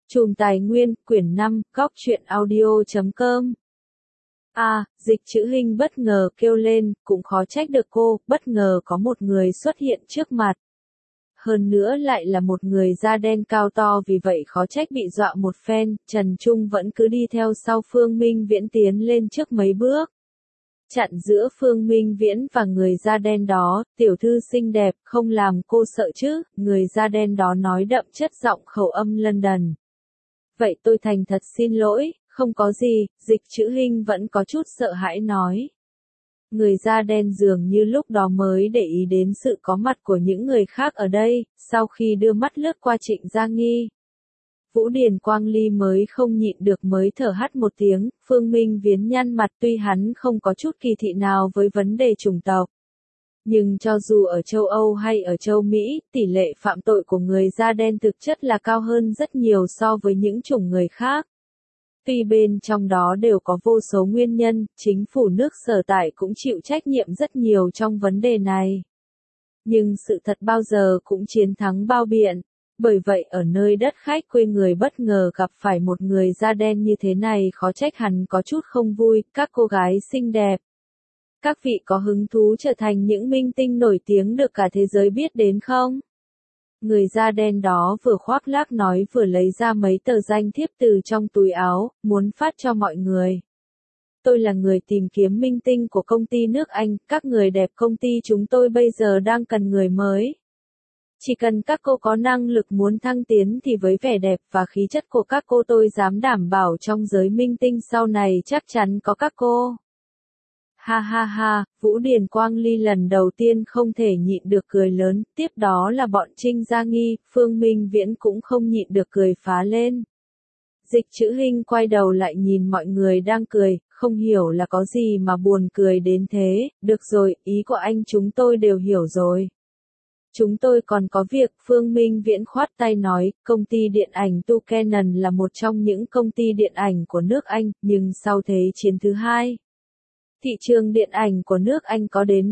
Chùm Tài Nguyên, quyển 5, góc truyện audio.com. Dịch Chữ Hinh bất ngờ kêu lên, cũng khó trách được cô, bất ngờ có một người xuất hiện trước mặt. Hơn nữa lại là một người da đen cao to, vì vậy khó trách bị dọa một phen. Trần Trung vẫn cứ đi theo sau Phương Minh Viễn tiến lên trước mấy bước. Chặn giữa Phương Minh Viễn và người da đen đó. Tiểu thư xinh đẹp, không làm cô sợ chứ? Người da đen đó nói đậm chất giọng khẩu âm London. Vậy tôi thành thật xin lỗi, không có gì. Dịch Chữ Hinh vẫn có chút sợ hãi nói. Người da đen dường như lúc đó mới để ý đến sự có mặt của những người khác ở đây. Sau khi đưa mắt lướt qua Trịnh Gia Nghi, Vũ Điền Quang Ly mới không nhịn được mới thở hắt một tiếng. Phương Minh Viễn nhăn mặt, tuy hắn không có chút kỳ thị nào với vấn đề chủng tộc, nhưng cho dù ở châu Âu hay ở châu Mỹ, tỷ lệ phạm tội của người da đen thực chất là cao hơn rất nhiều so với những chủng người khác. Tuy bên trong đó đều có vô số nguyên nhân, chính phủ nước sở tại cũng chịu trách nhiệm rất nhiều trong vấn đề này. Nhưng sự thật bao giờ cũng chiến thắng bao biện. Bởi vậy ở nơi đất khách quê người bất ngờ gặp phải một người da đen như thế này, khó trách hắn có chút không vui. Các cô gái xinh đẹp, các vị có hứng thú trở thành những minh tinh nổi tiếng được cả thế giới biết đến không? Người da đen đó vừa khoác lác nói vừa lấy ra mấy tờ danh thiếp từ trong túi áo, muốn phát cho mọi người. Tôi là người tìm kiếm minh tinh của công ty nước Anh, các người đẹp công ty chúng tôi bây giờ đang cần người mới. Chỉ cần các cô có năng lực muốn thăng tiến thì với vẻ đẹp và khí chất của các cô tôi dám đảm bảo trong giới minh tinh sau này chắc chắn có các cô. Ha ha ha, Vũ Điền Quang Ly lần đầu tiên không thể nhịn được cười lớn, tiếp đó là bọn Trinh Gia Nghi, Phương Minh Viễn cũng không nhịn được cười phá lên. Dịch Chữ Hinh quay đầu lại nhìn mọi người đang cười, không hiểu là có gì mà buồn cười đến thế. Được rồi, ý của anh chúng tôi đều hiểu rồi. Chúng tôi còn có việc. Phương Minh Viễn khoát tay nói, công ty điện ảnh Tucanon là một trong những công ty điện ảnh của nước Anh, nhưng sau Thế chiến thứ hai, thị trường điện ảnh của nước Anh có đến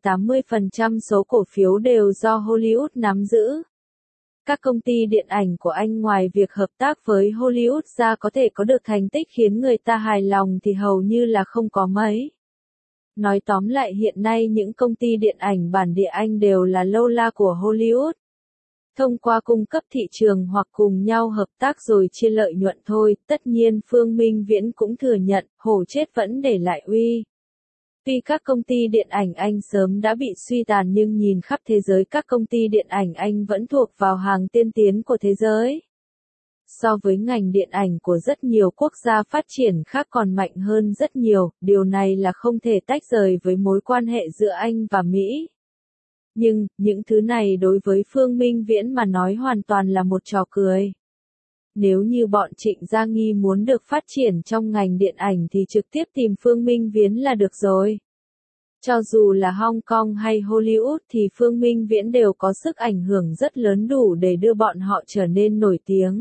70-80% số cổ phiếu đều do Hollywood nắm giữ. Các công ty điện ảnh của Anh ngoài việc hợp tác với Hollywood ra có thể có được thành tích khiến người ta hài lòng thì hầu như là không có mấy. Nói tóm lại hiện nay những công ty điện ảnh bản địa Anh đều là lâu la của Hollywood. Thông qua cung cấp thị trường hoặc cùng nhau hợp tác rồi chia lợi nhuận thôi. Tất nhiên Phương Minh Viễn cũng thừa nhận, hổ chết vẫn để lại uy. Tuy các công ty điện ảnh Anh sớm đã bị suy tàn nhưng nhìn khắp thế giới các công ty điện ảnh Anh vẫn thuộc vào hàng tiên tiến của thế giới. So với ngành điện ảnh của rất nhiều quốc gia phát triển khác còn mạnh hơn rất nhiều, điều này là không thể tách rời với mối quan hệ giữa Anh và Mỹ. Nhưng, những thứ này đối với Phương Minh Viễn mà nói hoàn toàn là một trò cười. Nếu như bọn Trịnh Gia Nghi muốn được phát triển trong ngành điện ảnh thì trực tiếp tìm Phương Minh Viễn là được rồi. Cho dù là Hong Kong hay Hollywood thì Phương Minh Viễn đều có sức ảnh hưởng rất lớn đủ để đưa bọn họ trở nên nổi tiếng.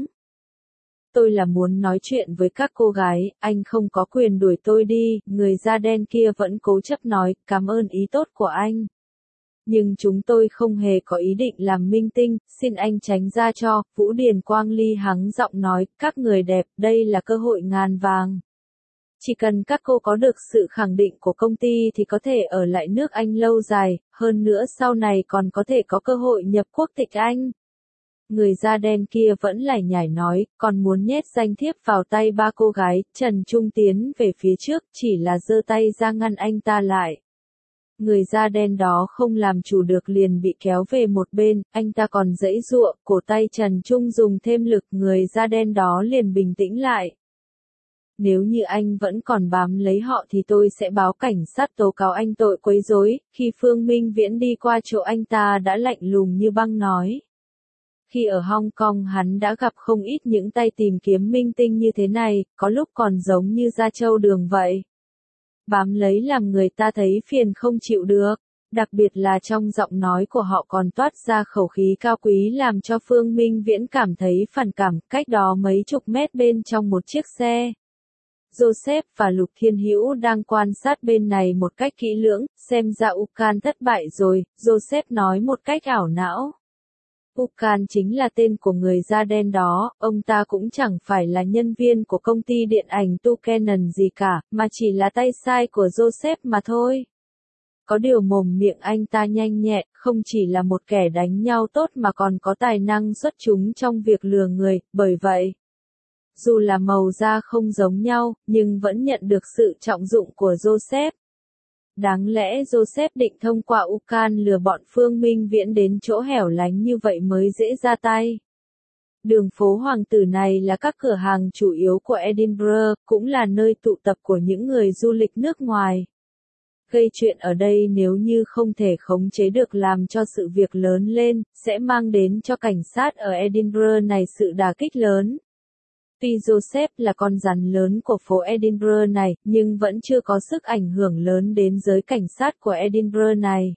Tôi là muốn nói chuyện với các cô gái, anh không có quyền đuổi tôi đi. Người da đen kia vẫn cố chấp nói, cảm ơn ý tốt của anh. Nhưng chúng tôi không hề có ý định làm minh tinh, xin anh tránh ra cho. Vũ Điền Quang Ly hắng giọng nói, các người đẹp, đây là cơ hội ngàn vàng. Chỉ cần các cô có được sự khẳng định của công ty thì có thể ở lại nước Anh lâu dài, hơn nữa sau này còn có thể có cơ hội nhập quốc tịch Anh. Người da đen kia vẫn lải nhải nói, còn muốn nhét danh thiếp vào tay ba cô gái. Trần Trung tiến về phía trước, chỉ là giơ tay ra ngăn anh ta lại. Người da đen đó không làm chủ được liền bị kéo về một bên, anh ta còn giãy giụa, cổ tay Trần Trung dùng thêm lực, người da đen đó liền bình tĩnh lại. Nếu như anh vẫn còn bám lấy họ thì tôi sẽ báo cảnh sát tố cáo anh tội quấy rối. Khi Phương Minh Viễn đi qua chỗ anh ta đã lạnh lùng như băng nói. Khi ở Hong Kong hắn đã gặp không ít những tay tìm kiếm minh tinh như thế này, có lúc còn giống như da trâu đường vậy. Bám lấy làm người ta thấy phiền không chịu được, đặc biệt là trong giọng nói của họ còn toát ra khẩu khí cao quý làm cho Phương Minh Viễn cảm thấy phản cảm. Cách đó mấy chục mét bên trong một chiếc xe, Joseph và Lục Thiên Hữu đang quan sát bên này một cách kỹ lưỡng, xem ra Ucan thất bại rồi, Joseph nói một cách ảo não. Ucan chính là tên của người da đen đó, ông ta cũng chẳng phải là nhân viên của công ty điện ảnh Tucanon gì cả, mà chỉ là tay sai của Joseph mà thôi. Có điều mồm miệng anh ta nhanh nhẹn, không chỉ là một kẻ đánh nhau tốt mà còn có tài năng xuất chúng trong việc lừa người, bởi vậy, dù là màu da không giống nhau, nhưng vẫn nhận được sự trọng dụng của Joseph. Đáng lẽ Joseph định thông qua Ucan lừa bọn Phương Minh Viễn đến chỗ hẻo lánh như vậy mới dễ ra tay. Đường phố Hoàng tử này là các cửa hàng chủ yếu của Edinburgh, cũng là nơi tụ tập của những người du lịch nước ngoài. Gây chuyện ở đây nếu như không thể khống chế được làm cho sự việc lớn lên, sẽ mang đến cho cảnh sát ở Edinburgh này sự đả kích lớn. Tuy Joseph là con rắn lớn của phố Edinburgh này, nhưng vẫn chưa có sức ảnh hưởng lớn đến giới cảnh sát của Edinburgh này.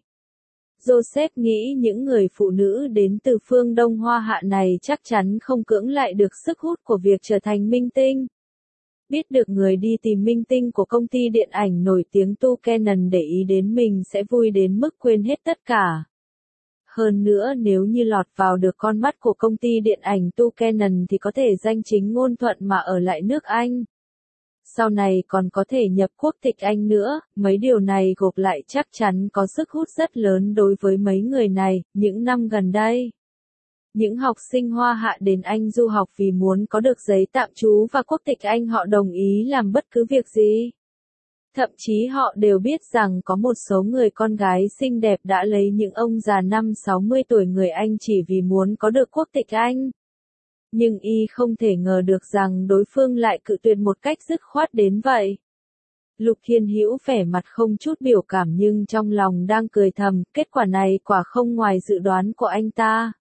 Joseph nghĩ những người phụ nữ đến từ phương Đông Hoa Hạ này chắc chắn không cưỡng lại được sức hút của việc trở thành minh tinh. Biết được người đi tìm minh tinh của công ty điện ảnh nổi tiếng Tucanon để ý đến mình sẽ vui đến mức quên hết tất cả. Hơn nữa nếu như lọt vào được con mắt của công ty điện ảnh Tucanon thì có thể danh chính ngôn thuận mà ở lại nước Anh. Sau này còn có thể nhập quốc tịch Anh nữa, mấy điều này gộp lại chắc chắn có sức hút rất lớn đối với mấy người này, những năm gần đây. Những học sinh Hoa Hạ đến Anh du học vì muốn có được giấy tạm trú và quốc tịch Anh họ đồng ý làm bất cứ việc gì. Thậm chí họ đều biết rằng có một số người con gái xinh đẹp đã lấy những ông già 50-60 tuổi người Anh chỉ vì muốn có được quốc tịch Anh. Nhưng y không thể ngờ được rằng đối phương lại cự tuyệt một cách dứt khoát đến vậy. Lục Thiên Hữu vẻ mặt không chút biểu cảm nhưng trong lòng đang cười thầm, kết quả này quả không ngoài dự đoán của anh ta.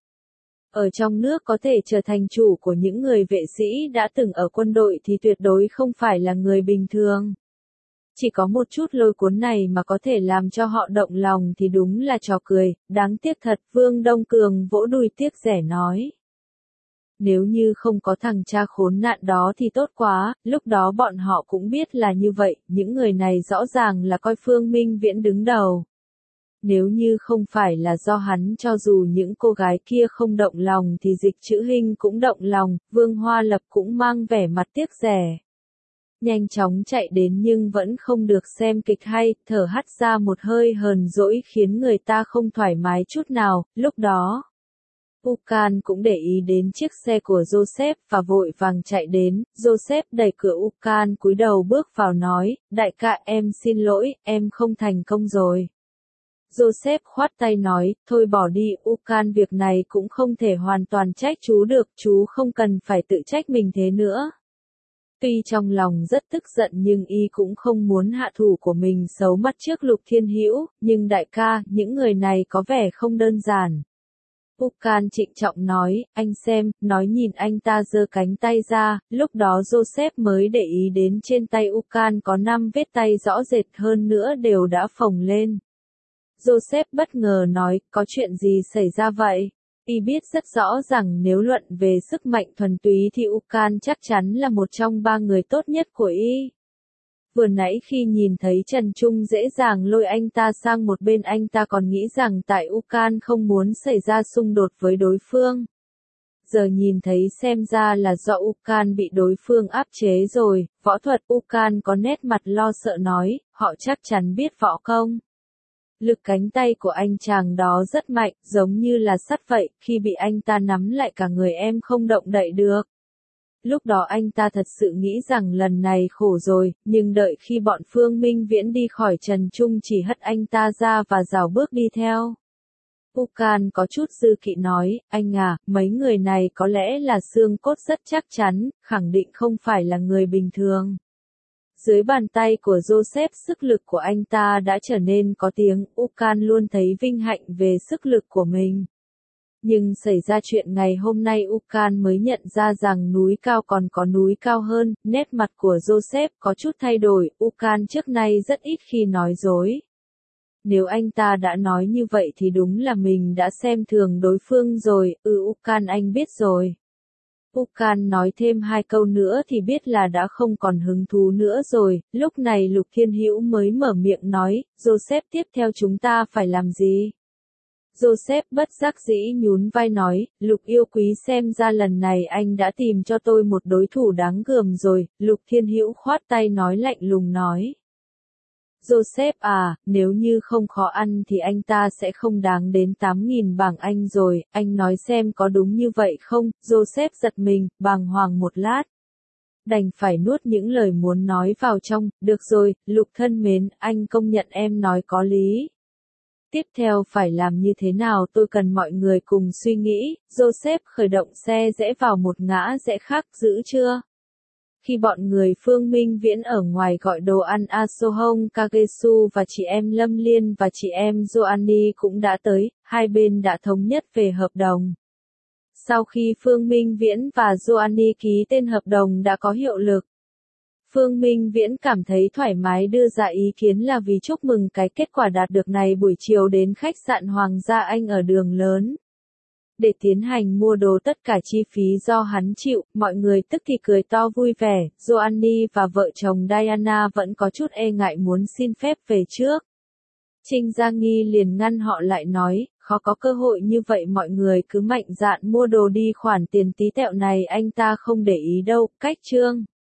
Ở trong nước có thể trở thành chủ của những người vệ sĩ đã từng ở quân đội thì tuyệt đối không phải là người bình thường. Chỉ có một chút lôi cuốn này mà có thể làm cho họ động lòng thì đúng là trò cười, đáng tiếc thật, Vương Đông Cường vỗ đùi tiếc rẻ nói. Nếu như không có thằng cha khốn nạn đó thì tốt quá, lúc đó bọn họ cũng biết là như vậy, những người này rõ ràng là coi Phương Minh Viễn đứng đầu. Nếu như không phải là do hắn cho dù những cô gái kia không động lòng thì Dịch Chữ Hinh cũng động lòng, Vương Hoa Lập cũng mang vẻ mặt tiếc rẻ. Nhanh chóng chạy đến nhưng vẫn không được xem kịch hay, thở hắt ra một hơi hờn dỗi khiến người ta không thoải mái chút nào, lúc đó. Ucan cũng để ý đến chiếc xe của Joseph và vội vàng chạy đến, Joseph đẩy cửa Ucan cúi đầu bước vào nói, đại ca em xin lỗi, em không thành công rồi. Joseph khoát tay nói, thôi bỏ đi, Ucan việc này cũng không thể hoàn toàn trách chú được, chú không cần phải tự trách mình thế nữa. Tuy trong lòng rất tức giận nhưng y cũng không muốn hạ thủ của mình xấu mắt trước Lục Thiên Hữu, nhưng đại ca, những người này có vẻ không đơn giản. Ucan trịnh trọng nói, anh xem, nói nhìn anh ta giơ cánh tay ra, lúc đó Joseph mới để ý đến trên tay Ucan có 5 vết tay rõ rệt hơn nữa đều đã phồng lên. Joseph bất ngờ nói, có chuyện gì xảy ra vậy? Y biết rất rõ rằng nếu luận về sức mạnh thuần túy thì Ucan chắc chắn là một trong 3 người tốt nhất của Y. Vừa nãy khi nhìn thấy Trần Trung dễ dàng lôi anh ta sang một bên anh ta còn nghĩ rằng tại Ucan không muốn xảy ra xung đột với đối phương. Giờ nhìn thấy xem ra là do Ucan bị đối phương áp chế rồi, võ thuật Ucan có nét mặt lo sợ nói, họ chắc chắn biết võ công. Lực cánh tay của anh chàng đó rất mạnh, giống như là sắt vậy, khi bị anh ta nắm lại cả người em không động đậy được. Lúc đó anh ta thật sự nghĩ rằng lần này khổ rồi, nhưng đợi khi bọn Phương Minh Viễn đi khỏi Trần Trung chỉ hất anh ta ra và rảo bước đi theo. Ucan có chút dư kỵ nói, anh à, mấy người này có lẽ là xương cốt rất chắc chắn, khẳng định không phải là người bình thường. Dưới bàn tay của Joseph sức lực của anh ta đã trở nên có tiếng, Ucan luôn thấy vinh hạnh về sức lực của mình. Nhưng xảy ra chuyện ngày hôm nay Ucan mới nhận ra rằng núi cao còn có núi cao hơn, nét mặt của Joseph có chút thay đổi, Ucan trước nay rất ít khi nói dối. Nếu anh ta đã nói như vậy thì đúng là mình đã xem thường đối phương rồi, Ucan anh biết rồi. Ucan nói thêm 2 câu nữa thì biết là đã không còn hứng thú nữa rồi, lúc này Lục Thiên Hữu mới mở miệng nói, Joseph tiếp theo chúng ta phải làm gì? Joseph bất giác dĩ nhún vai nói, Lục yêu quý xem ra lần này anh đã tìm cho tôi một đối thủ đáng gờm rồi, Lục Thiên Hữu khoát tay nói lạnh lùng nói. Joseph à, nếu như không khó ăn thì anh ta sẽ không đáng đến 8.000 bảng Anh rồi, anh nói xem có đúng như vậy không? Joseph giật mình, bàng hoàng một lát. Đành phải nuốt những lời muốn nói vào trong, được rồi, Lục thân mến, anh công nhận em nói có lý. Tiếp theo phải làm như thế nào tôi cần mọi người cùng suy nghĩ, Joseph khởi động xe rẽ vào một ngã rẽ khác giữ chưa? Khi bọn người Phương Minh Viễn ở ngoài gọi đồ ăn Asohong Kagesu và chị em Lâm Liên và chị em Joanny cũng đã tới, hai bên đã thống nhất về hợp đồng. Sau khi Phương Minh Viễn và Joanny ký tên hợp đồng đã có hiệu lực, Phương Minh Viễn cảm thấy thoải mái đưa ra ý kiến là vì chúc mừng cái kết quả đạt được này buổi chiều đến khách sạn Hoàng gia Anh ở đường lớn. Để tiến hành mua đồ tất cả chi phí do hắn chịu, mọi người tức thì cười to vui vẻ, Joanny và vợ chồng Diana vẫn có chút e ngại muốn xin phép về trước. Trinh Gia Nghi liền ngăn họ lại nói, khó có cơ hội như vậy mọi người cứ mạnh dạn mua đồ đi khoản tiền tí tẹo này anh ta không để ý đâu, cách chương.